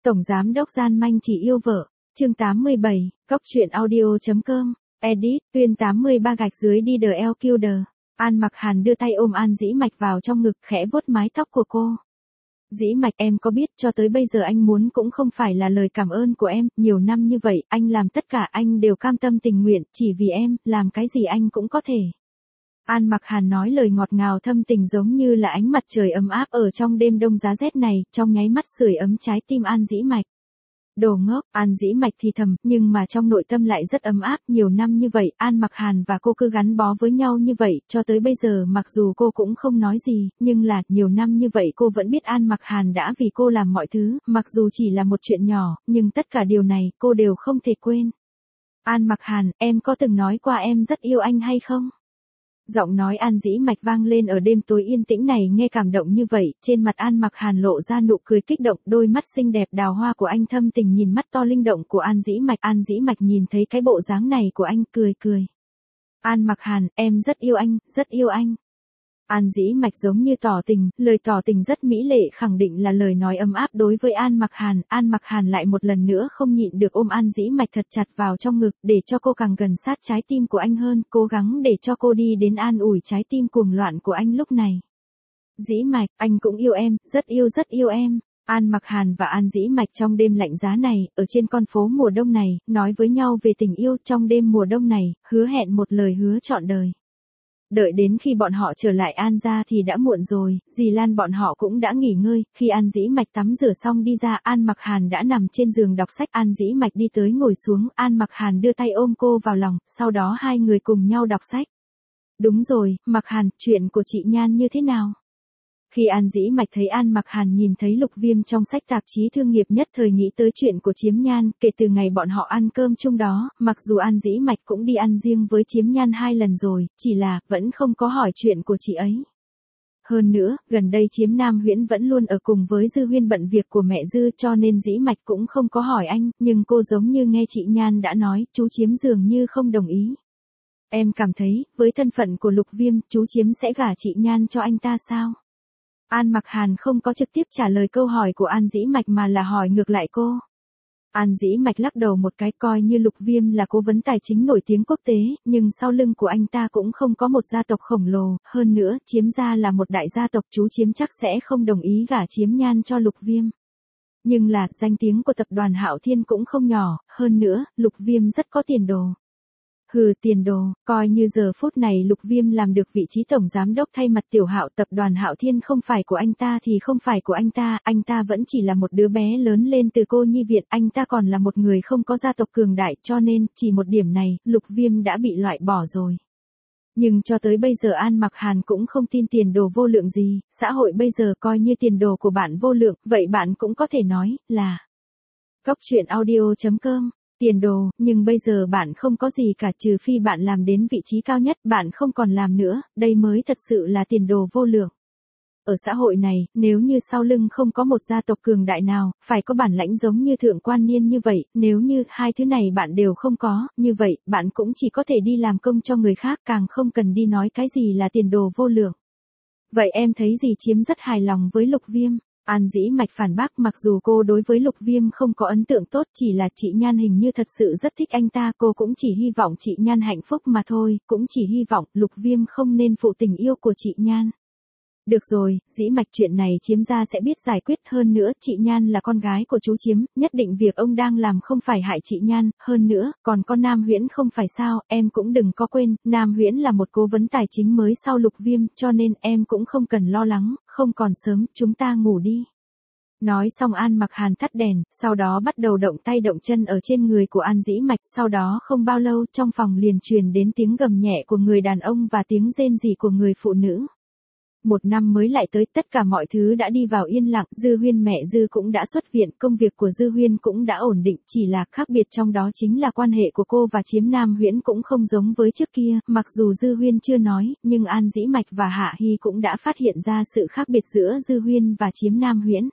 Tổng giám đốc gian manh chỉ yêu vợ. Chương 87, Cóc truyện audio.com. Edit, Tuyên 83 gạch dưới đi the LQD. An Mặc Hàn đưa tay ôm An Dĩ Mạch vào trong ngực, khẽ vuốt mái tóc của cô. Dĩ Mạch, em có biết cho tới bây giờ anh muốn cũng không phải là lời cảm ơn của em, nhiều năm như vậy, anh làm tất cả anh đều cam tâm tình nguyện, chỉ vì em, làm cái gì anh cũng có thể. An Mặc Hàn nói lời ngọt ngào thâm tình giống như là ánh mặt trời ấm áp ở trong đêm đông giá rét này, trong nháy mắt sưởi ấm trái tim An Dĩ Mạch. Đồ ngốc, An Dĩ Mạch thì thầm, nhưng mà trong nội tâm lại rất ấm áp, nhiều năm như vậy, An Mặc Hàn và cô cứ gắn bó với nhau như vậy, cho tới bây giờ mặc dù cô cũng không nói gì, nhưng là, nhiều năm như vậy cô vẫn biết An Mặc Hàn đã vì cô làm mọi thứ, mặc dù chỉ là một chuyện nhỏ, nhưng tất cả điều này, cô đều không thể quên. An Mặc Hàn, em có từng nói qua em rất yêu anh hay không? Giọng nói An Dĩ Mạch vang lên ở đêm tối yên tĩnh này, nghe cảm động như vậy, trên mặt An Mặc Hàn lộ ra nụ cười kích động, đôi mắt xinh đẹp đào hoa của anh thâm tình nhìn mắt to linh động của An Dĩ Mạch. An Dĩ Mạch nhìn thấy cái bộ dáng này của anh, cười. An Mặc Hàn, em rất yêu anh, rất yêu anh. An Dĩ Mạch giống như tỏ tình, lời tỏ tình rất mỹ lệ, khẳng định là lời nói ấm áp đối với An Mặc Hàn. An Mặc Hàn lại một lần nữa không nhịn được ôm An Dĩ Mạch thật chặt vào trong ngực, để cho cô càng gần sát trái tim của anh hơn, cố gắng để cho cô đi đến an ủi trái tim cuồng loạn của anh lúc này. Dĩ Mạch, anh cũng yêu em, rất yêu em. An Mặc Hàn và An Dĩ Mạch trong đêm lạnh giá này, ở trên con phố mùa đông này, nói với nhau về tình yêu trong đêm mùa đông này, hứa hẹn một lời hứa trọn đời. Đợi đến khi bọn họ trở lại An gia thì đã muộn rồi, dì Lan bọn họ cũng đã nghỉ ngơi, khi An Dĩ Mạch tắm rửa xong đi ra, An Mặc Hàn đã nằm trên giường đọc sách. An Dĩ Mạch đi tới ngồi xuống, An Mặc Hàn đưa tay ôm cô vào lòng, sau đó hai người cùng nhau đọc sách. Đúng rồi, Mặc Hàn, chuyện của chị Nhan như thế nào? Khi An Dĩ Mạch thấy An Mặc Hàn nhìn thấy Lục Viêm trong sách tạp chí thương nghiệp nhất thời nghĩ tới chuyện của Chiếm Nhan, kể từ ngày bọn họ ăn cơm chung đó, mặc dù An Dĩ Mạch cũng đi ăn riêng với Chiếm Nhan 2 lần rồi, chỉ là, vẫn không có hỏi chuyện của chị ấy. Hơn nữa, gần đây Chiếm Nam Huyễn vẫn luôn ở cùng với Dư Huyên bận việc của mẹ Dư, cho nên Dĩ Mạch cũng không có hỏi anh, nhưng cô giống như nghe chị Nhan đã nói, chú Chiếm dường như không đồng ý. Em cảm thấy, với thân phận của Lục Viêm, chú Chiếm sẽ gả chị Nhan cho anh ta sao? An Mặc Hàn không có trực tiếp trả lời câu hỏi của An Dĩ Mạch mà là hỏi ngược lại cô. An Dĩ Mạch lắc đầu một cái, coi như Lục Viêm là cố vấn tài chính nổi tiếng quốc tế, nhưng sau lưng của anh ta cũng không có một gia tộc khổng lồ, hơn nữa, Chiếm gia là một đại gia tộc, chú Chiếm chắc sẽ không đồng ý gả Chiếm Nhan cho Lục Viêm. Nhưng là, danh tiếng của tập đoàn Hạo Thiên cũng không nhỏ, hơn nữa, Lục Viêm rất có tiền đồ. Hừ, tiền đồ, coi như giờ phút này Lục Viêm làm được vị trí tổng giám đốc thay mặt Tiểu Hạo, tập đoàn Hạo Thiên không phải của anh ta thì không phải của anh ta vẫn chỉ là một đứa bé lớn lên từ cô nhi viện, anh ta còn là một người không có gia tộc cường đại, cho nên, chỉ một điểm này, Lục Viêm đã bị loại bỏ rồi. Nhưng cho tới bây giờ An Mặc Hàn cũng không tin tiền đồ vô lượng gì, xã hội bây giờ coi như tiền đồ của bạn vô lượng, vậy bạn cũng có thể nói, là Cóc truyện audio.com. Tiền đồ, nhưng bây giờ bạn không có gì cả, trừ phi bạn làm đến vị trí cao nhất, bạn không còn làm nữa, đây mới thật sự là tiền đồ vô lượng. Ở xã hội này, nếu như sau lưng không có một gia tộc cường đại nào, phải có bản lãnh giống như Thượng Quan Niên như vậy, nếu như hai thứ này bạn đều không có, như vậy, bạn cũng chỉ có thể đi làm công cho người khác, càng không cần đi nói cái gì là tiền đồ vô lượng. Vậy em thấy dì Chiếm rất hài lòng với Lục Viêm? An Dĩ Mạch phản bác, mặc dù cô đối với Lục Viêm không có ấn tượng tốt, chỉ là chị Nhan hình như thật sự rất thích anh ta, cô cũng chỉ hy vọng chị Nhan hạnh phúc mà thôi, cũng chỉ hy vọng Lục Viêm không nên phụ tình yêu của chị Nhan. Được rồi, Dĩ Mạch, chuyện này Chiếm gia sẽ biết giải quyết, hơn nữa, chị Nhan là con gái của chú Chiếm, nhất định việc ông đang làm không phải hại chị Nhan, hơn nữa, còn con Nam Huyễn không phải sao, em cũng đừng có quên, Nam Huyễn là một cố vấn tài chính mới sau Lục Viêm, cho nên em cũng không cần lo lắng, không còn sớm, chúng ta ngủ đi. Nói xong An Mặc Hàn tắt đèn, sau đó bắt đầu động tay động chân ở trên người của An Dĩ Mạch, sau đó không bao lâu trong phòng liền truyền đến tiếng gầm nhẹ của người đàn ông và tiếng rên rỉ của người phụ nữ. Một năm mới lại tới, tất cả mọi thứ đã đi vào yên lặng, Dư Huyên mẹ Dư cũng đã xuất viện, công việc của Dư Huyên cũng đã ổn định, chỉ là khác biệt trong đó chính là quan hệ của cô và Chiếm Nam Huyễn cũng không giống với trước kia, mặc dù Dư Huyên chưa nói, nhưng An Dĩ Mạch và Hạ Hy cũng đã phát hiện ra sự khác biệt giữa Dư Huyên và Chiếm Nam Huyễn.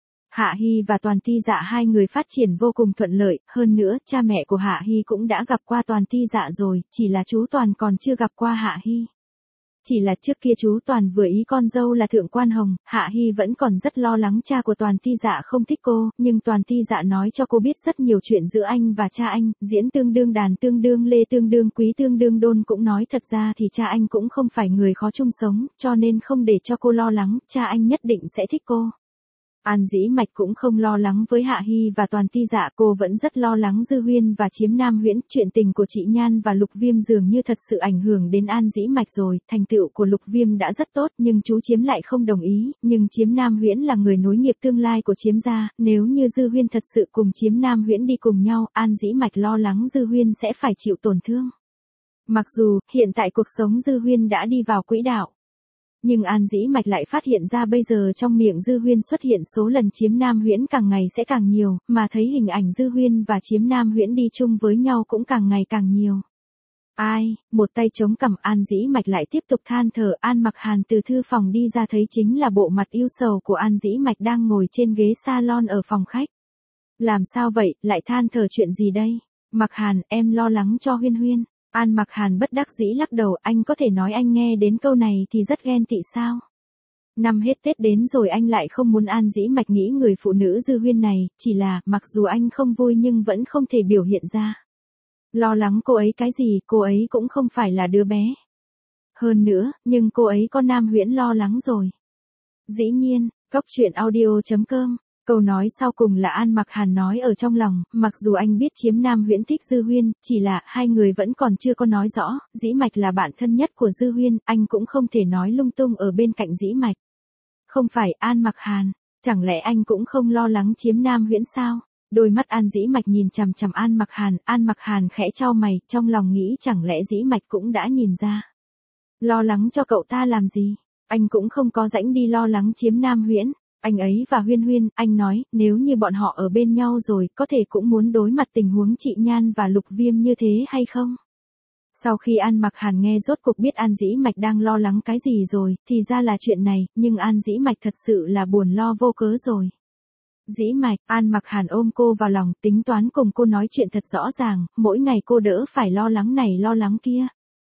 Hạ Hy và Toàn Ti Dạ hai người phát triển vô cùng thuận lợi, hơn nữa, cha mẹ của Hạ Hy cũng đã gặp qua Toàn Ti Dạ rồi, chỉ là chú Toàn còn chưa gặp qua Hạ Hy. Chỉ là trước kia chú Toàn vừa ý con dâu là Thượng Quan Hồng, Hạ Hy vẫn còn rất lo lắng cha của Toàn Ti Dạ không thích cô, nhưng Toàn Ti Dạ nói cho cô biết rất nhiều chuyện giữa anh và cha anh, diễn tương đương đàn tương đương lê tương đương quý tương đương đôn cũng nói thật ra thì cha anh cũng không phải người khó chung sống, cho nên không để cho cô lo lắng, cha anh nhất định sẽ thích cô. An Dĩ Mạch cũng không lo lắng với Hạ Hy và Toàn Ti Dạ, cô vẫn rất lo lắng Dư Huyên và Chiếm Nam Huyễn, chuyện tình của chị Nhan và Lục Viêm dường như thật sự ảnh hưởng đến An Dĩ Mạch rồi, thành tựu của Lục Viêm đã rất tốt nhưng chú Chiếm lại không đồng ý, nhưng Chiếm Nam Huyễn là người nối nghiệp tương lai của Chiếm gia, nếu như Dư Huyên thật sự cùng Chiếm Nam Huyễn đi cùng nhau, An Dĩ Mạch lo lắng Dư Huyên sẽ phải chịu tổn thương. Mặc dù, hiện tại cuộc sống Dư Huyên đã đi vào quỹ đạo. Nhưng An Dĩ Mạch lại phát hiện ra bây giờ trong miệng Dư Huyên xuất hiện số lần Chiếm Nam Huyễn càng ngày sẽ càng nhiều, mà thấy hình ảnh Dư Huyên và Chiếm Nam Huyễn đi chung với nhau cũng càng ngày càng nhiều. Ai, một tay chống cằm An Dĩ Mạch lại tiếp tục than thở. An Mặc Hàn từ thư phòng đi ra thấy chính là bộ mặt yêu sầu của An Dĩ Mạch đang ngồi trên ghế salon ở phòng khách. Làm sao vậy, lại than thở chuyện gì đây? Mặc Hàn, em lo lắng cho Huyên Huyên. An Mặc Hàn bất đắc dĩ lắc đầu, anh có thể nói anh nghe đến câu này thì rất ghen tị sao? Năm hết Tết đến rồi anh lại không muốn An Dĩ Mạch nghĩ người phụ nữ Dư Huyên này, chỉ là, mặc dù anh không vui nhưng vẫn không thể biểu hiện ra. Lo lắng cô ấy cái gì, cô ấy cũng không phải là đứa bé. Hơn nữa, nhưng cô ấy có Nam Huyễn lo lắng rồi. Dĩ nhiên, coctruyện.audio.com. Câu nói sau cùng là An Mặc Hàn nói ở trong lòng, mặc dù anh biết Chiếm Nam Huyễn thích Dư Huyên, chỉ là hai người vẫn còn chưa có nói rõ, Dĩ Mạch là bạn thân nhất của Dư Huyên, anh cũng không thể nói lung tung ở bên cạnh Dĩ Mạch. Không phải An Mặc Hàn, chẳng lẽ anh cũng không lo lắng Chiếm Nam Huyễn sao? Đôi mắt An Dĩ Mạch nhìn chằm chằm An Mặc Hàn khẽ chau mày, trong lòng nghĩ chẳng lẽ Dĩ Mạch cũng đã nhìn ra. Lo lắng cho cậu ta làm gì? Anh cũng không có rảnh đi lo lắng Chiếm Nam Huyễn. Anh ấy và Huyên Huyên, anh nói, nếu như bọn họ ở bên nhau rồi, có thể cũng muốn đối mặt tình huống chị Nhan và Lục Viêm như thế hay không? Sau khi An Mặc Hàn nghe rốt cuộc biết An Dĩ Mạch đang lo lắng cái gì rồi, thì ra là chuyện này, nhưng An Dĩ Mạch thật sự là buồn lo vô cớ rồi. Dĩ Mạch, An Mặc Hàn ôm cô vào lòng, tính toán cùng cô nói chuyện thật rõ ràng, mỗi ngày cô đỡ phải lo lắng này lo lắng kia.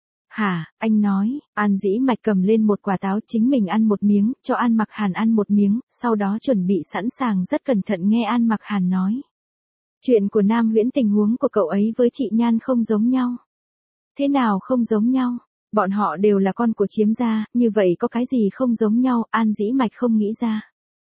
Hả, anh nói, An Dĩ Mạch cầm lên một quả táo chính mình ăn một miếng, cho An Mặc Hàn ăn một miếng, sau đó chuẩn bị sẵn sàng rất cẩn thận nghe An Mặc Hàn nói. Chuyện của Nam Huyễn tình huống của cậu ấy với chị Nhan không giống nhau. Thế nào không giống nhau? Bọn họ đều là con của Chiếm gia, như vậy có cái gì không giống nhau, An Dĩ Mạch không nghĩ ra.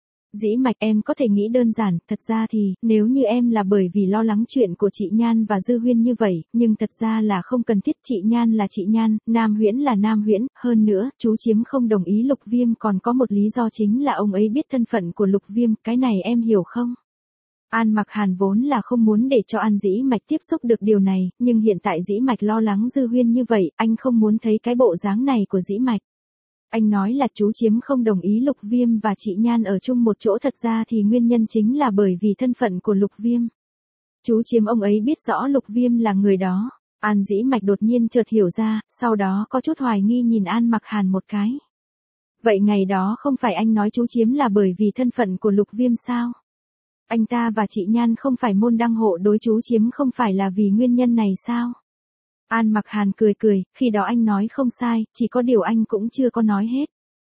Dĩ Mạch em có thể nghĩ đơn giản, thật ra thì, nếu như em là bởi vì lo lắng chuyện của chị Nhan và Dư Huyên như vậy, nhưng thật ra là không cần thiết, chị Nhan là chị Nhan, Nam Huyễn là Nam Huyễn, hơn nữa, chú Chiếm không đồng ý Lục Viêm còn có một lý do chính là ông ấy biết thân phận của Lục Viêm, cái này em hiểu không? An Mặc Hàn vốn là không muốn để cho An Dĩ Mạch tiếp xúc được điều này, nhưng hiện tại Dĩ Mạch lo lắng Dư Huyên như vậy, anh không muốn thấy cái bộ dáng này của Dĩ Mạch. Anh nói là chú Chiếm không đồng ý Lục Viêm và chị Nhan ở chung một chỗ, thật ra thì nguyên nhân chính là bởi vì thân phận của Lục Viêm. Chú Chiếm ông ấy biết rõ Lục Viêm là người đó. An Dĩ Mạch đột nhiên chợt hiểu ra, sau đó có chút hoài nghi nhìn An Mặc Hàn một cái. Vậy ngày đó không phải anh nói chú Chiếm là bởi vì thân phận của Lục Viêm sao? Anh ta và chị Nhan không phải môn đăng hộ đối, chú Chiếm không phải là vì nguyên nhân này sao? An Mặc Hàn cười cười, khi đó anh nói không sai, chỉ có điều anh cũng chưa có nói hết.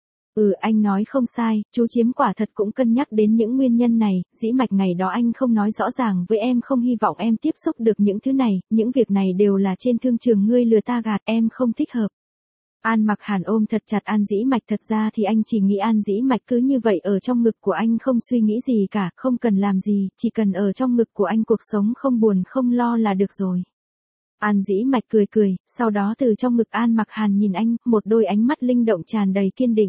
Anh nói không sai, chú Chiếm quả thật cũng cân nhắc đến những nguyên nhân này, Dĩ Mạch ngày đó anh không nói rõ ràng với em, không hy vọng em tiếp xúc được những thứ này, những việc này đều là trên thương trường ngươi lừa ta gạt, em không thích hợp. An Mặc Hàn ôm thật chặt An Dĩ Mạch, thật ra thì anh chỉ nghĩ An Dĩ Mạch cứ như vậy ở trong ngực của anh không suy nghĩ gì cả, không cần làm gì, chỉ cần ở trong ngực của anh cuộc sống không buồn không lo là được rồi. An Dĩ Mạch cười cười, sau đó từ trong ngực An Mặc Hàn nhìn anh, một đôi ánh mắt linh động tràn đầy kiên định.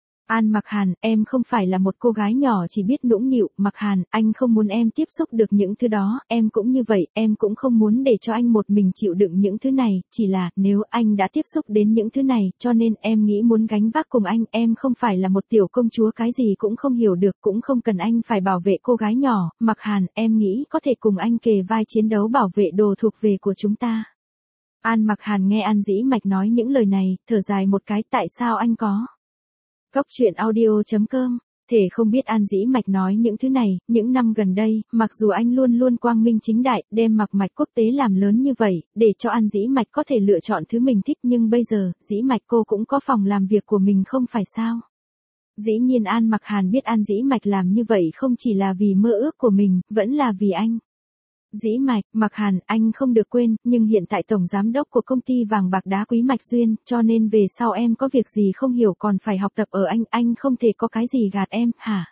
An Mặc Hàn, em không phải là một cô gái nhỏ chỉ biết nũng nịu, Mặc Hàn, anh không muốn em tiếp xúc được những thứ đó, em cũng như vậy, em cũng không muốn để cho anh một mình chịu đựng những thứ này, chỉ là, nếu anh đã tiếp xúc đến những thứ này, cho nên em nghĩ muốn gánh vác cùng anh, em không phải là một tiểu công chúa cái gì cũng không hiểu được, cũng không cần anh phải bảo vệ cô gái nhỏ, Mặc Hàn, em nghĩ có thể cùng anh kề vai chiến đấu bảo vệ đồ thuộc về của chúng ta. An Mặc Hàn nghe An Dĩ Mạch nói những lời này, thở dài một cái, tại sao anh có? Coctruyện.audio.com Thể không biết An Dĩ Mạch nói những thứ này, những năm gần đây, mặc dù anh luôn luôn quang minh chính đại, đem Mặc Mạch quốc tế làm lớn như vậy, để cho An Dĩ Mạch có thể lựa chọn thứ mình thích, nhưng bây giờ, Dĩ Mạch cô cũng có phòng làm việc của mình không phải sao? Dĩ nhiên An Mặc Hàn biết An Dĩ Mạch làm như vậy không chỉ là vì mơ ước của mình, vẫn là vì anh. Dĩ Mạch, Mặc Hàn, anh không được quên, nhưng hiện tại tổng giám đốc của công ty vàng bạc đá quý Mạch Duyên, cho nên về sau em có việc gì không hiểu còn phải học tập ở anh không thể có cái gì gạt em, hả?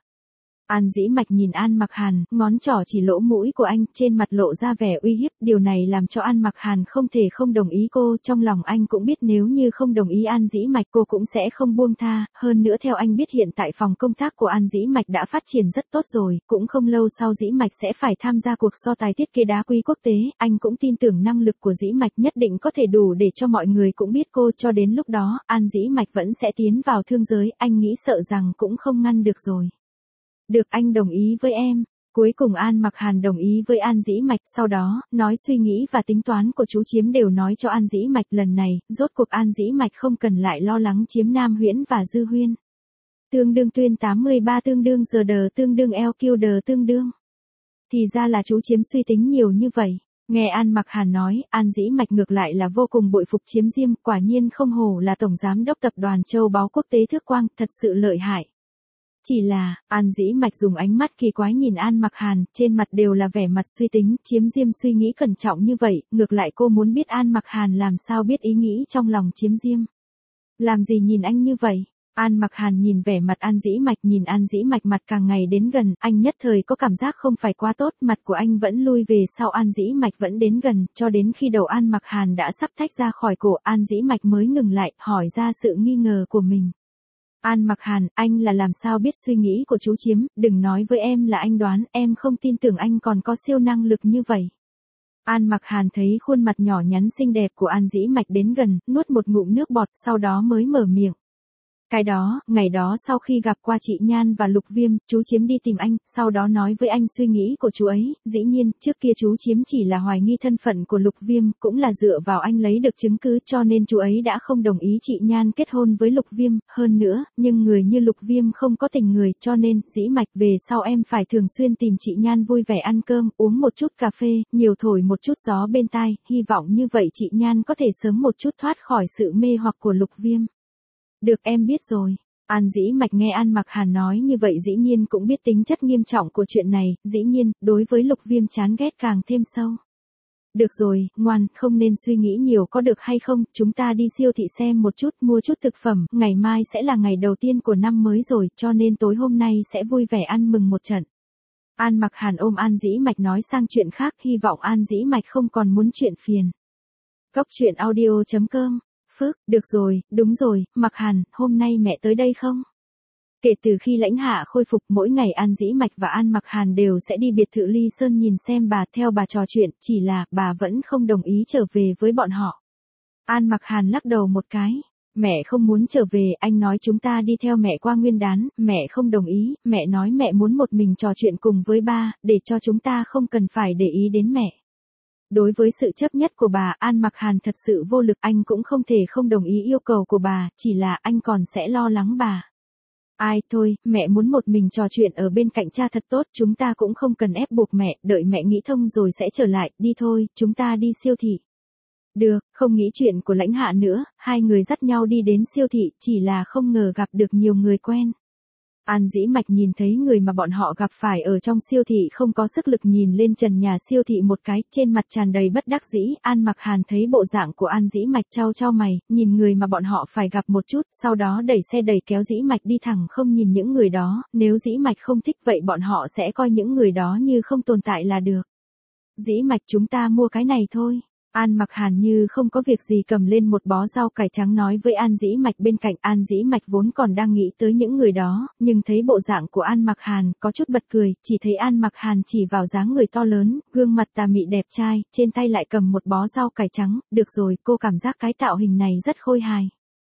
An Dĩ Mạch nhìn An Mặc Hàn, ngón trỏ chỉ lỗ mũi của anh, trên mặt lộ ra vẻ uy hiếp, điều này làm cho An Mặc Hàn không thể không đồng ý cô, trong lòng anh cũng biết nếu như không đồng ý An Dĩ Mạch cô cũng sẽ không buông tha, hơn nữa theo anh biết hiện tại phòng công tác của An Dĩ Mạch đã phát triển rất tốt rồi, cũng không lâu sau Dĩ Mạch sẽ phải tham gia cuộc so tài thiết kế đá quý quốc tế, anh cũng tin tưởng năng lực của Dĩ Mạch nhất định có thể đủ để cho mọi người cũng biết cô, cho đến lúc đó, An Dĩ Mạch vẫn sẽ tiến vào thương giới, anh nghĩ sợ rằng cũng không ngăn được rồi. Được, anh đồng ý với em. Cuối cùng An Mặc Hàn đồng ý với An Dĩ Mạch, sau đó, nói suy nghĩ và tính toán của chú Chiếm đều nói cho An Dĩ Mạch, lần này, rốt cuộc An Dĩ Mạch không cần lại lo lắng Chiếm Nam Huyễn và Dư Huyên. Tương đương tuyên 83 tương đương giờ đờ tương đương LQ đờ tương đương. Thì ra là chú Chiếm suy tính nhiều như vậy. Nghe An Mặc Hàn nói, An Dĩ Mạch ngược lại là vô cùng bội phục Chiếm Diêm, quả nhiên không hổ là tổng giám đốc tập đoàn Châu Báu Quốc tế Thước Quang, thật sự lợi hại. Chỉ là, An Dĩ Mạch dùng ánh mắt kỳ quái nhìn An Mặc Hàn, trên mặt đều là vẻ mặt suy tính, Chiếm Diêm suy nghĩ cẩn trọng như vậy, ngược lại cô muốn biết An Mặc Hàn làm sao biết ý nghĩ trong lòng Chiếm Diêm. Làm gì nhìn anh như vậy? An Mặc Hàn nhìn vẻ mặt An Dĩ Mạch, nhìn An Dĩ Mạch mặt càng ngày đến gần, anh nhất thời có cảm giác không phải quá tốt, mặt của anh vẫn lui về sau, An Dĩ Mạch vẫn đến gần, cho đến khi đầu An Mặc Hàn đã sắp tách ra khỏi cổ, An Dĩ Mạch mới ngừng lại, hỏi ra sự nghi ngờ của mình. An Mặc Hàn, anh là làm sao biết suy nghĩ của chú Chiếm, đừng nói với em là anh đoán, em không tin tưởng anh còn có siêu năng lực như vậy. An Mặc Hàn thấy khuôn mặt nhỏ nhắn xinh đẹp của An Dĩ Mạch đến gần, nuốt một ngụm nước bọt, sau đó mới mở miệng. Cái đó, ngày đó sau khi gặp qua chị Nhan và Lục Viêm, chú Chiếm đi tìm anh, sau đó nói với anh suy nghĩ của chú ấy, dĩ nhiên, trước kia chú Chiếm chỉ là hoài nghi thân phận của Lục Viêm, cũng là dựa vào anh lấy được chứng cứ cho nên chú ấy đã không đồng ý chị Nhan kết hôn với Lục Viêm, hơn nữa, nhưng người như Lục Viêm không có tình người, cho nên, Dĩ Mạch về sau em phải thường xuyên tìm chị Nhan vui vẻ ăn cơm, uống một chút cà phê, nhiều thổi một chút gió bên tai, hy vọng như vậy chị Nhan có thể sớm một chút thoát khỏi sự mê hoặc của Lục Viêm. Được, em biết rồi. An Dĩ Mạch nghe An Mặc Hàn nói như vậy dĩ nhiên cũng biết tính chất nghiêm trọng của chuyện này, dĩ nhiên, đối với Lục Viêm chán ghét càng thêm sâu. Được rồi, ngoan, không nên suy nghĩ nhiều có được hay không, chúng ta đi siêu thị xem một chút, mua chút thực phẩm, ngày mai sẽ là ngày đầu tiên của năm mới rồi, cho nên tối hôm nay sẽ vui vẻ ăn mừng một trận. An Mặc Hàn ôm An Dĩ Mạch nói sang chuyện khác, hy vọng An Dĩ Mạch không còn muốn chuyện phiền. Cốc truyện audio.com. Phước, được rồi, đúng rồi, Mặc Hàn, hôm nay mẹ tới đây không? Kể từ khi lãnh hạ khôi phục, mỗi ngày An Dĩ Mạch và An Mặc Hàn đều sẽ đi biệt thự Ly Sơn nhìn xem bà, theo bà trò chuyện, chỉ là bà vẫn không đồng ý trở về với bọn họ. An Mặc Hàn lắc đầu một cái. Mẹ không muốn trở về, anh nói chúng ta đi theo mẹ qua Nguyên Đán, mẹ không đồng ý, mẹ nói mẹ muốn một mình trò chuyện cùng với ba, để cho chúng ta không cần phải để ý đến mẹ. Đối với sự chấp nhất của bà, An Mặc Hàn thật sự vô lực, anh cũng không thể không đồng ý yêu cầu của bà, chỉ là anh còn sẽ lo lắng bà. Ai thôi, mẹ muốn một mình trò chuyện ở bên cạnh cha thật tốt, chúng ta cũng không cần ép buộc mẹ, đợi mẹ nghĩ thông rồi sẽ trở lại, đi thôi, chúng ta đi siêu thị. Được, không nghĩ chuyện của lãnh hạ nữa, hai người dắt nhau đi đến siêu thị, chỉ là không ngờ gặp được nhiều người quen. An Dĩ Mạch nhìn thấy người mà bọn họ gặp phải ở trong siêu thị không có sức lực nhìn lên trần nhà siêu thị một cái, trên mặt tràn đầy bất đắc dĩ, An Mặc Hàn thấy bộ dạng của An Dĩ Mạch chau chau mày, nhìn người mà bọn họ phải gặp một chút, sau đó đẩy xe đẩy kéo Dĩ Mạch đi thẳng không nhìn những người đó, nếu Dĩ Mạch không thích vậy bọn họ sẽ coi những người đó như không tồn tại là được. Dĩ Mạch chúng ta mua cái này thôi. An Mặc Hàn như không có việc gì cầm lên một bó rau cải trắng nói với An Dĩ Mạch bên cạnh. An Dĩ Mạch vốn còn đang nghĩ tới những người đó, nhưng thấy bộ dạng của An Mặc Hàn, có chút bật cười, chỉ thấy An Mặc Hàn chỉ vào dáng người to lớn, gương mặt tà mị đẹp trai, trên tay lại cầm một bó rau cải trắng, được rồi, cô cảm giác cái tạo hình này rất khôi hài.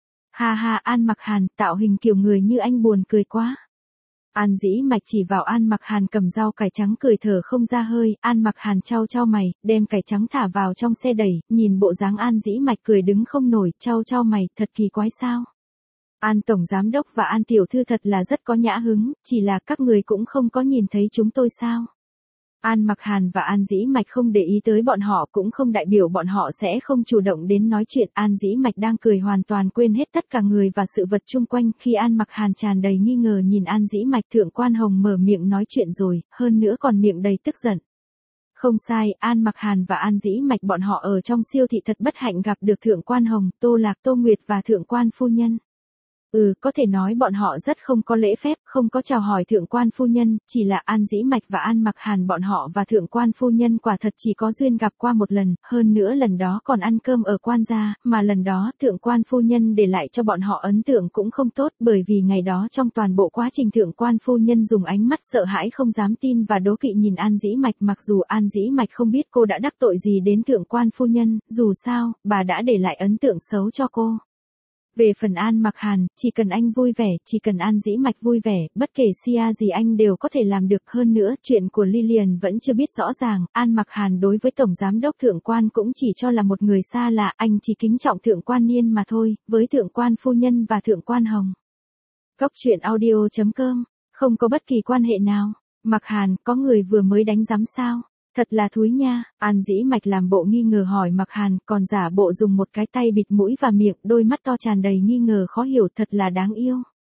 Ha ha, An Mặc Hàn, tạo hình kiểu người như anh buồn cười quá. An Dĩ Mạch chỉ vào An Mặc Hàn cầm rau cải trắng cười thở không ra hơi, An Mặc Hàn chau chau mày, đem cải trắng thả vào trong xe đẩy, nhìn bộ dáng An Dĩ Mạch cười đứng không nổi, chau chau mày, thật kỳ quái sao. An tổng giám đốc và An tiểu thư thật là rất có nhã hứng, chỉ là các người cũng không có nhìn thấy chúng tôi sao? An Mặc Hàn và An Dĩ Mạch không để ý tới bọn họ cũng không đại biểu bọn họ sẽ không chủ động đến nói chuyện. An Dĩ Mạch đang cười hoàn toàn quên hết tất cả người và sự vật chung quanh. Khi An Mặc Hàn tràn đầy nghi ngờ nhìn An Dĩ Mạch, Thượng Quan Hồng mở miệng nói chuyện rồi, hơn nữa còn miệng đầy tức giận. Không sai, An Mặc Hàn và An Dĩ Mạch bọn họ ở trong siêu thị thật bất hạnh gặp được Thượng Quan Hồng, Tô Lạc, Tô Nguyệt và Thượng Quan phu nhân. Có thể nói bọn họ rất không có lễ phép, không có chào hỏi Thượng Quan phu nhân, chỉ là An Dĩ Mạch và An Mặc Hàn bọn họ và Thượng Quan phu nhân quả thật chỉ có duyên gặp qua một lần, hơn nữa lần đó còn ăn cơm ở quan gia, mà lần đó Thượng Quan phu nhân để lại cho bọn họ ấn tượng cũng không tốt, bởi vì ngày đó trong toàn bộ quá trình Thượng Quan phu nhân dùng ánh mắt sợ hãi không dám tin và đố kỵ nhìn An Dĩ Mạch, mặc dù An Dĩ Mạch không biết cô đã đắc tội gì đến Thượng Quan phu nhân, dù sao, bà đã để lại ấn tượng xấu cho cô. Về phần An Mặc Hàn, chỉ cần anh vui vẻ, chỉ cần An Dĩ Mạch vui vẻ, bất kể xia gì anh đều có thể làm được. Hơn nữa, chuyện của Lilian vẫn chưa biết rõ ràng, An Mặc Hàn đối với Tổng Giám đốc Thượng Quan cũng chỉ cho là một người xa lạ, anh chỉ kính trọng Thượng Quan Niên mà thôi, với Thượng Quan phu nhân và Thượng Quan Hồng. Cóc truyện audio.com, không có bất kỳ quan hệ nào. Mặc Hàn, có người vừa mới đánh giám sao? Thật là thúi nha, An Dĩ Mạch làm bộ nghi ngờ hỏi Mặc Hàn, còn giả bộ dùng một cái tay bịt mũi và miệng, đôi mắt to tràn đầy nghi ngờ khó hiểu, thật là đáng yêu.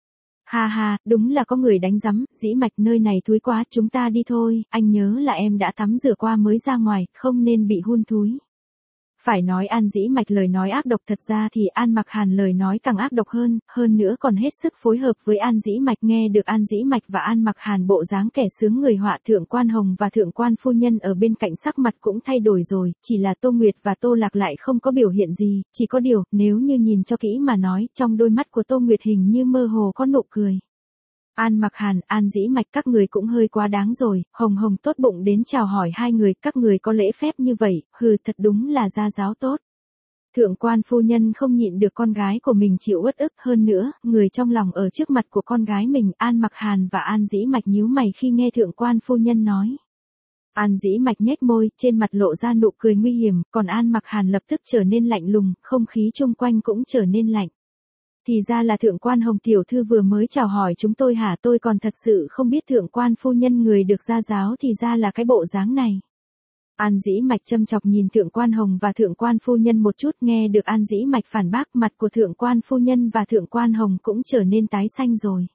Ha ha, đúng là có người đánh giám, Dĩ Mạch nơi này thúi quá, chúng ta đi thôi, anh nhớ là em đã tắm rửa qua mới ra ngoài, không nên bị hun thúi. Phải nói An Dĩ Mạch lời nói ác độc, thật ra thì An Mặc Hàn lời nói càng ác độc hơn nữa còn hết sức phối hợp với An Dĩ Mạch. Nghe được An Dĩ Mạch và An Mặc Hàn bộ dáng kẻ sướng người họa, Thượng Quan Hồng và Thượng Quan phu nhân ở bên cạnh sắc mặt cũng thay đổi rồi, chỉ là Tô Nguyệt và Tô Lạc lại không có biểu hiện gì, chỉ có điều, nếu như nhìn cho kỹ mà nói, trong đôi mắt của Tô Nguyệt hình như mơ hồ có nụ cười. An Mặc Hàn, An Dĩ Mạch, các người cũng hơi quá đáng rồi, Hồng Hồng tốt bụng đến chào hỏi hai người, các người có lễ phép như vậy, thật đúng là gia giáo tốt. Thượng Quan phu nhân không nhịn được con gái của mình chịu uất ức, hơn nữa, người trong lòng ở trước mặt của con gái mình. An Mặc Hàn và An Dĩ Mạch nhíu mày khi nghe Thượng Quan phu nhân nói. An Dĩ Mạch nhếch môi, trên mặt lộ ra nụ cười nguy hiểm, còn An Mặc Hàn lập tức trở nên lạnh lùng, không khí chung quanh cũng trở nên lạnh. Thì ra là Thượng Quan Hồng tiểu thư vừa mới chào hỏi chúng tôi hả? Tôi còn thật sự không biết Thượng Quan phu nhân người được gia giáo thì ra là cái bộ dáng này. An Dĩ Mạch châm chọc nhìn Thượng Quan Hồng và Thượng Quan phu nhân một chút, nghe được An Dĩ Mạch phản bác, mặt của Thượng Quan phu nhân và Thượng Quan Hồng cũng trở nên tái xanh rồi.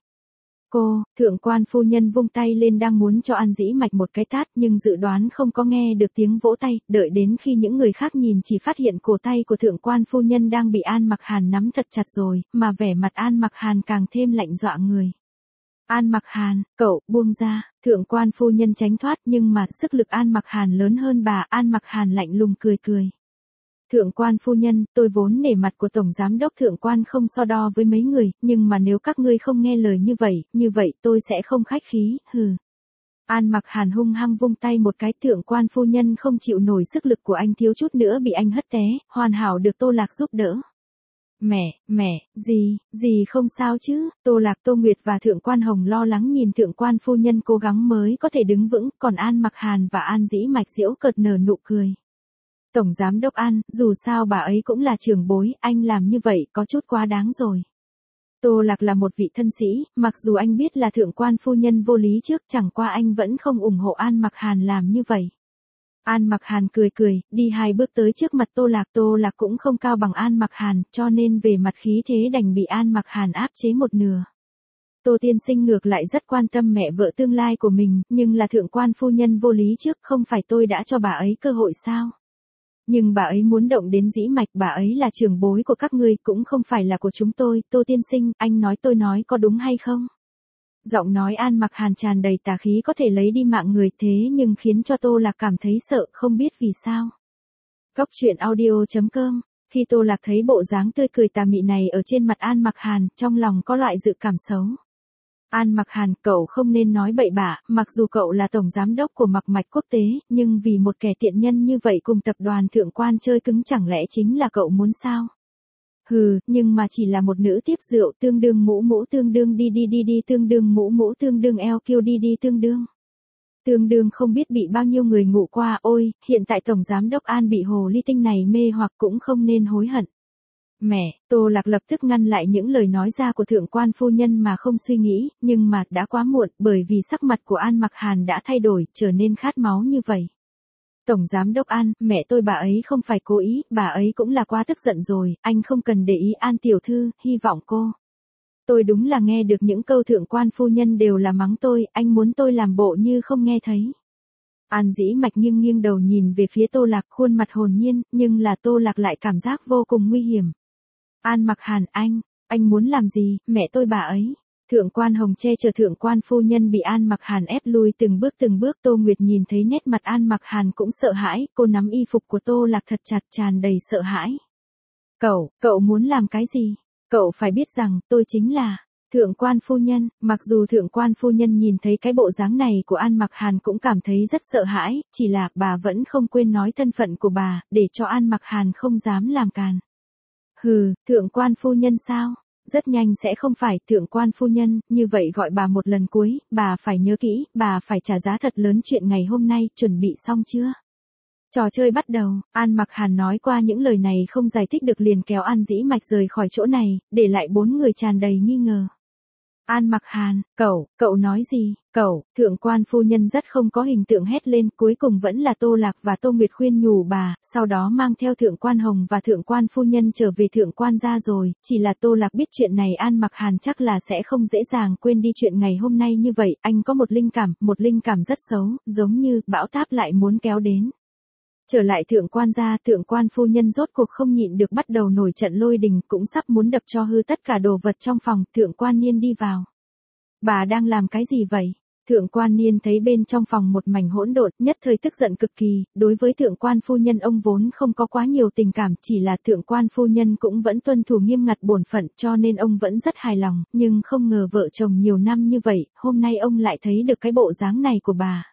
Thượng Quan phu nhân vung tay lên đang muốn cho An Dĩ Mạch một cái tát, nhưng dự đoán không có nghe được tiếng vỗ tay, đợi đến khi những người khác nhìn chỉ phát hiện cổ tay của Thượng Quan phu nhân đang bị An Mặc Hàn nắm thật chặt rồi, mà vẻ mặt An Mặc Hàn càng thêm lạnh dọa người. An Mặc Hàn, cậu, buông ra, Thượng Quan phu nhân tránh thoát, nhưng mà sức lực An Mặc Hàn lớn hơn bà. An Mặc Hàn lạnh lùng cười cười. Thượng Quan phu nhân, tôi vốn nể mặt của Tổng Giám đốc Thượng Quan không so đo với mấy người, nhưng mà nếu các ngươi không nghe lời như vậy tôi sẽ không khách khí, hừ. An Mặc Hàn hung hăng vung tay một cái, Thượng Quan phu nhân không chịu nổi sức lực của anh, thiếu chút nữa bị anh hất té, hoàn hảo được Tô Lạc giúp đỡ. Mẹ, gì không sao chứ? Tô Lạc, Tô Nguyệt và Thượng Quan Hồng lo lắng nhìn Thượng Quan phu nhân cố gắng mới có thể đứng vững, còn An Mặc Hàn và An Dĩ Mạch giễu cợt nở nụ cười. Tổng Giám đốc An, dù sao bà ấy cũng là trưởng bối, anh làm như vậy có chút quá đáng rồi. Tô Lạc là một vị thân sĩ, mặc dù anh biết là Thượng Quan phu nhân vô lý trước, chẳng qua anh vẫn không ủng hộ An Mặc Hàn làm như vậy. An Mặc Hàn cười, đi hai bước tới trước mặt Tô Lạc cũng không cao bằng An Mặc Hàn, cho nên về mặt khí thế đành bị An Mặc Hàn áp chế một nửa. Tô tiên sinh ngược lại rất quan tâm mẹ vợ tương lai của mình, nhưng là Thượng Quan phu nhân vô lý trước, không phải tôi đã cho bà ấy cơ hội sao? Nhưng bà ấy muốn động đến Dĩ Mạch, bà ấy là trưởng bối của các ngươi, cũng không phải là của chúng tôi. Tô tiên sinh, anh nói tôi nói có đúng hay không? Giọng nói An Mặc Hàn tràn đầy tà khí, có thể lấy đi mạng người, thế nhưng khiến cho Tô Lạc cảm thấy sợ, không biết vì sao. Cóc truyện audio.com, khi Tô Lạc thấy bộ dáng tươi cười tà mị này ở trên mặt An Mặc Hàn, trong lòng có loại dự cảm xấu. An Mặc Hàn, cậu không nên nói bậy bạ, mặc dù cậu là tổng giám đốc của Mặc Mạch Quốc tế, nhưng vì một kẻ tiện nhân như vậy cùng tập đoàn Thượng Quan chơi cứng chẳng lẽ chính là cậu muốn sao? Nhưng mà chỉ là một nữ tiếp rượu, tương đương mũ tương đương đi tương đương mũ tương đương LQ đi tương đương không biết bị bao nhiêu người ngủ qua. Ôi, hiện tại tổng giám đốc An bị hồ ly tinh này mê hoặc cũng không nên hối hận. Mẹ, Tô Lạc lập tức ngăn lại những lời nói ra của thượng quan phu nhân mà không suy nghĩ, nhưng mà đã quá muộn bởi vì sắc mặt của An Mặc Hàn đã thay đổi, trở nên khát máu như vậy. Tổng giám đốc An, mẹ tôi bà ấy không phải cố ý, bà ấy cũng là quá tức giận rồi, anh không cần để ý An tiểu thư, hy vọng cô. Tôi đúng là nghe được những câu thượng quan phu nhân đều là mắng tôi, anh muốn tôi làm bộ như không nghe thấy. An Dĩ Mạch nghiêng nghiêng đầu nhìn về phía Tô Lạc, khuôn mặt hồn nhiên, nhưng là Tô Lạc lại cảm giác vô cùng nguy hiểm. An Mặc Hàn, anh muốn làm gì, mẹ tôi bà ấy. Thượng quan Hồng che chở thượng quan phu nhân bị An Mặc Hàn ép lui từng bước, Tô Nguyệt nhìn thấy nét mặt An Mặc Hàn cũng sợ hãi, cô nắm y phục của Tô Lạc thật chặt, tràn đầy sợ hãi. Cậu muốn làm cái gì? Cậu phải biết rằng, tôi chính là thượng quan phu nhân. Mặc dù thượng quan phu nhân nhìn thấy cái bộ dáng này của An Mặc Hàn cũng cảm thấy rất sợ hãi, chỉ là bà vẫn không quên nói thân phận của bà, để cho An Mặc Hàn không dám làm càn. Hừ, thượng quan phu nhân sao? Rất nhanh sẽ không phải thượng quan phu nhân, như vậy gọi bà một lần cuối, bà phải nhớ kỹ, bà phải trả giá thật lớn chuyện ngày hôm nay, chuẩn bị xong chưa? Trò chơi bắt đầu, An Mặc Hàn nói qua những lời này không giải thích được liền kéo An Dĩ Mạch rời khỏi chỗ này, để lại 4 người tràn đầy nghi ngờ. An Mặc Hàn, cậu nói gì? Thượng quan phu nhân rất không có hình tượng hét lên, cuối cùng vẫn là Tô Lạc và Tô Nguyệt khuyên nhủ bà, sau đó mang theo thượng quan Hồng và thượng quan phu nhân trở về thượng quan gia rồi, chỉ là Tô Lạc biết chuyện này An Mặc Hàn chắc là sẽ không dễ dàng quên đi chuyện ngày hôm nay như vậy, anh có một linh cảm rất xấu, giống như bão táp lại muốn kéo đến. Trở lại thượng quan gia, thượng quan phu nhân rốt cuộc không nhịn được bắt đầu nổi trận lôi đình, cũng sắp muốn đập cho hư tất cả đồ vật trong phòng, thượng quan Niên đi vào. Bà đang làm cái gì vậy? Thượng quan Niên thấy bên trong phòng một mảnh hỗn độn, nhất thời tức giận cực kỳ, đối với thượng quan phu nhân ông vốn không có quá nhiều tình cảm, chỉ là thượng quan phu nhân cũng vẫn tuân thủ nghiêm ngặt bổn phận cho nên ông vẫn rất hài lòng, nhưng không ngờ vợ chồng nhiều năm như vậy, hôm nay ông lại thấy được cái bộ dáng này của bà.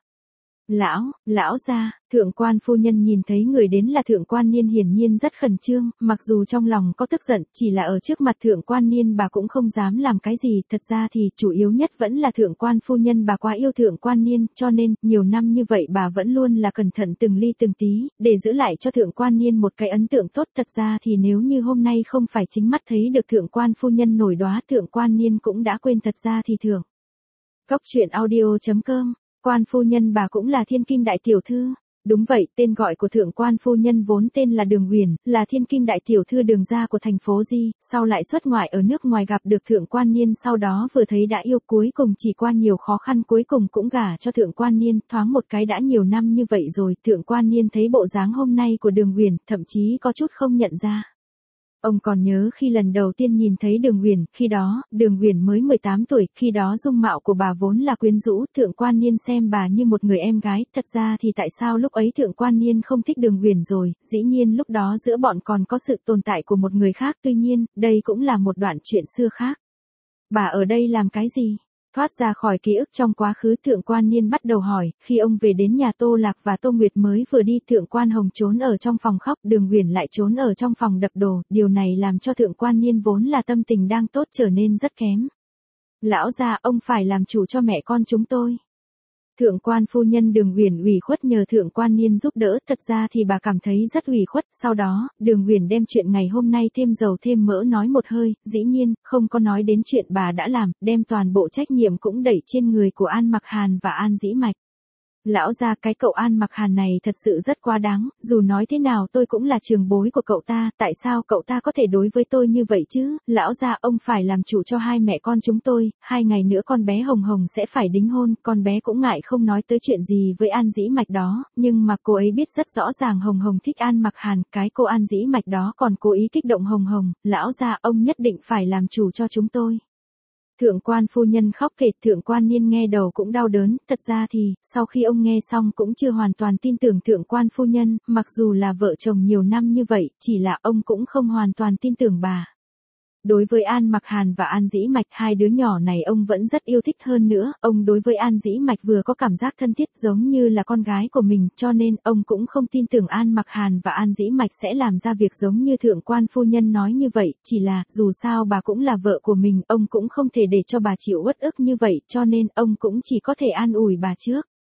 Lão gia, thượng quan phu nhân nhìn thấy người đến là thượng quan Niên hiển nhiên rất khẩn trương, mặc dù trong lòng có tức giận, chỉ là ở trước mặt thượng quan Niên bà cũng không dám làm cái gì, thật ra thì chủ yếu nhất vẫn là thượng quan phu nhân bà quá yêu thượng quan Niên, cho nên, nhiều năm như vậy bà vẫn luôn là cẩn thận từng ly từng tí, để giữ lại cho thượng quan Niên một cái ấn tượng tốt, thật ra thì nếu như hôm nay không phải chính mắt thấy được thượng quan phu nhân nổi đóa, thượng quan Niên cũng đã quên thật ra thì thượng. Góc truyện audio.com Quan phu nhân bà cũng là thiên kim đại tiểu thư. Đúng vậy, tên gọi của thượng quan phu nhân vốn tên là Đường Uyển, là thiên kim đại tiểu thư Đường gia của thành phố Di, sau lại xuất ngoại ở nước ngoài gặp được thượng quan Niên, sau đó vừa thấy đã yêu, cuối cùng chỉ qua nhiều khó khăn cuối cùng cũng gả cho thượng quan Niên, thoáng một cái đã nhiều năm như vậy rồi, thượng quan Niên thấy bộ dáng hôm nay của Đường Uyển, thậm chí có chút không nhận ra. Ông còn nhớ khi lần đầu tiên nhìn thấy Đường Uyển, khi đó, Đường Uyển mới 18 tuổi, khi đó dung mạo của bà vốn là quyến rũ, thượng quan Niên xem bà như một người em gái, thật ra thì tại sao lúc ấy thượng quan Niên không thích Đường Uyển rồi, dĩ nhiên lúc đó giữa bọn còn có sự tồn tại của một người khác, tuy nhiên, đây cũng là một đoạn chuyện xưa khác. Bà ở đây làm cái gì? Thoát ra khỏi ký ức trong quá khứ, thượng quan Niên bắt đầu hỏi, khi ông về đến nhà Tô Lạc và Tô Nguyệt mới vừa đi, thượng quan Hồng trốn ở trong phòng khóc, Đường Uyển lại trốn ở trong phòng đập đồ, điều này làm cho thượng quan Niên vốn là tâm tình đang tốt trở nên rất kém. Lão gia, ông phải làm chủ cho mẹ con chúng tôi. Thượng quan phu nhân Đường Uyển ủy khuất nhờ thượng quan Niên giúp đỡ, thật ra thì bà cảm thấy rất ủy khuất, sau đó, Đường Uyển đem chuyện ngày hôm nay thêm dầu thêm mỡ nói một hơi, dĩ nhiên, không có nói đến chuyện bà đã làm, đem toàn bộ trách nhiệm cũng đẩy trên người của An Mặc Hàn và An Dĩ Mạch. Lão gia, cái cậu An Mặc Hàn này thật sự rất quá đáng, dù nói thế nào tôi cũng là trường bối của cậu ta, tại sao cậu ta có thể đối với tôi như vậy chứ? Lão gia, ông phải làm chủ cho hai mẹ con chúng tôi, 2 ngày nữa con bé Hồng Hồng sẽ phải đính hôn, con bé cũng ngại không nói tới chuyện gì với An Dĩ Mạch đó, nhưng mà cô ấy biết rất rõ ràng Hồng Hồng thích An Mặc Hàn, cái cô An Dĩ Mạch đó còn cố ý kích động Hồng Hồng, lão gia, ông nhất định phải làm chủ cho chúng tôi. Thượng quan phu nhân khóc kể, thượng quan Niên nghe đầu cũng đau đớn, thật ra thì, sau khi ông nghe xong cũng chưa hoàn toàn tin tưởng thượng quan phu nhân, mặc dù là vợ chồng nhiều năm như vậy, chỉ là ông cũng không hoàn toàn tin tưởng bà. Đối với An Mặc Hàn và An Dĩ Mạch, hai đứa nhỏ này ông vẫn rất yêu thích, hơn nữa, ông đối với An Dĩ Mạch vừa có cảm giác thân thiết giống như là con gái của mình, cho nên ông cũng không tin tưởng An Mặc Hàn và An Dĩ Mạch sẽ làm ra việc giống như thượng quan phu nhân nói như vậy, chỉ là, dù sao bà cũng là vợ của mình, ông cũng không thể để cho bà chịu uất ức như vậy, cho nên ông cũng chỉ có thể an ủi bà trước.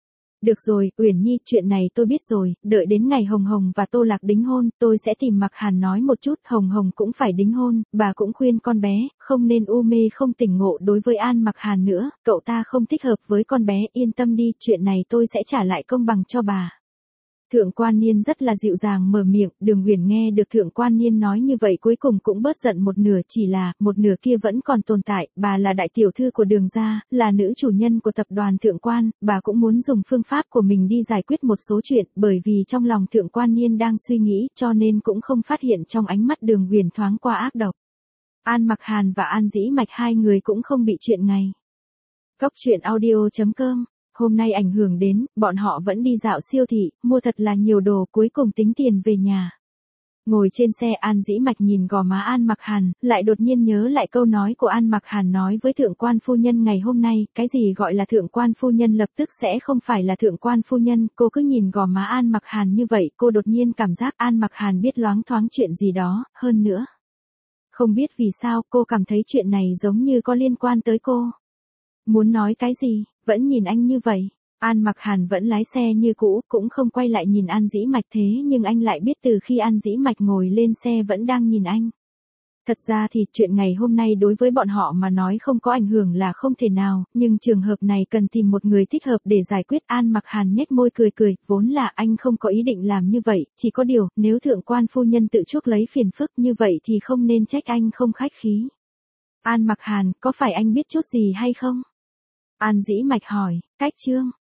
Được rồi, Uyển Nhi, chuyện này tôi biết rồi, đợi đến ngày Hồng Hồng và Tô Lạc đính hôn, tôi sẽ tìm Mặc Hàn nói một chút, Hồng Hồng cũng phải đính hôn, bà cũng khuyên con bé, không nên u mê không tỉnh ngộ đối với An Mặc Hàn nữa, cậu ta không thích hợp với con bé, yên tâm đi, chuyện này tôi sẽ trả lại công bằng cho bà. Thượng quan Niên rất là dịu dàng mở miệng, Đường Uyển nghe được Thượng quan Niên nói như vậy cuối cùng cũng bớt giận một nửa, chỉ là, một nửa kia vẫn còn tồn tại, bà là đại tiểu thư của Đường gia, là nữ chủ nhân của tập đoàn Thượng quan, bà cũng muốn dùng phương pháp của mình đi giải quyết một số chuyện, bởi vì trong lòng Thượng quan Niên đang suy nghĩ, cho nên cũng không phát hiện trong ánh mắt Đường Uyển thoáng qua ác độc. An Mặc Hàn và An Dĩ Mạch hai người cũng không bị chuyện ngày. Cốc truyện audio.com. Hôm nay ảnh hưởng đến, bọn họ vẫn đi dạo siêu thị, mua thật là nhiều đồ, cuối cùng tính tiền về nhà. Ngồi trên xe, An Dĩ Mạch nhìn gò má An Mặc Hàn, lại đột nhiên nhớ lại câu nói của An Mặc Hàn nói với thượng quan phu nhân ngày hôm nay, cái gì gọi là thượng quan phu nhân lập tức sẽ không phải là thượng quan phu nhân, cô cứ nhìn gò má An Mặc Hàn như vậy, cô đột nhiên cảm giác An Mặc Hàn biết loáng thoáng chuyện gì đó, hơn nữa. Không biết vì sao, cô cảm thấy chuyện này giống như có liên quan tới cô. Muốn nói cái gì, vẫn nhìn anh như vậy. An Mặc Hàn vẫn lái xe như cũ, cũng không quay lại nhìn An Dĩ Mạch, thế nhưng anh lại biết từ khi An Dĩ Mạch ngồi lên xe vẫn đang nhìn anh. Thật ra thì chuyện ngày hôm nay đối với bọn họ mà nói không có ảnh hưởng là không thể nào, nhưng trường hợp này cần tìm một người thích hợp để giải quyết. An Mặc Hàn nhếch môi cười cười, vốn là anh không có ý định làm như vậy, chỉ có điều, nếu thượng quan phu nhân tự chuốc lấy phiền phức như vậy thì không nên trách anh không khách khí. An Mặc Hàn, có phải anh biết chút gì hay không? An Dĩ Mạch hỏi, cách chương.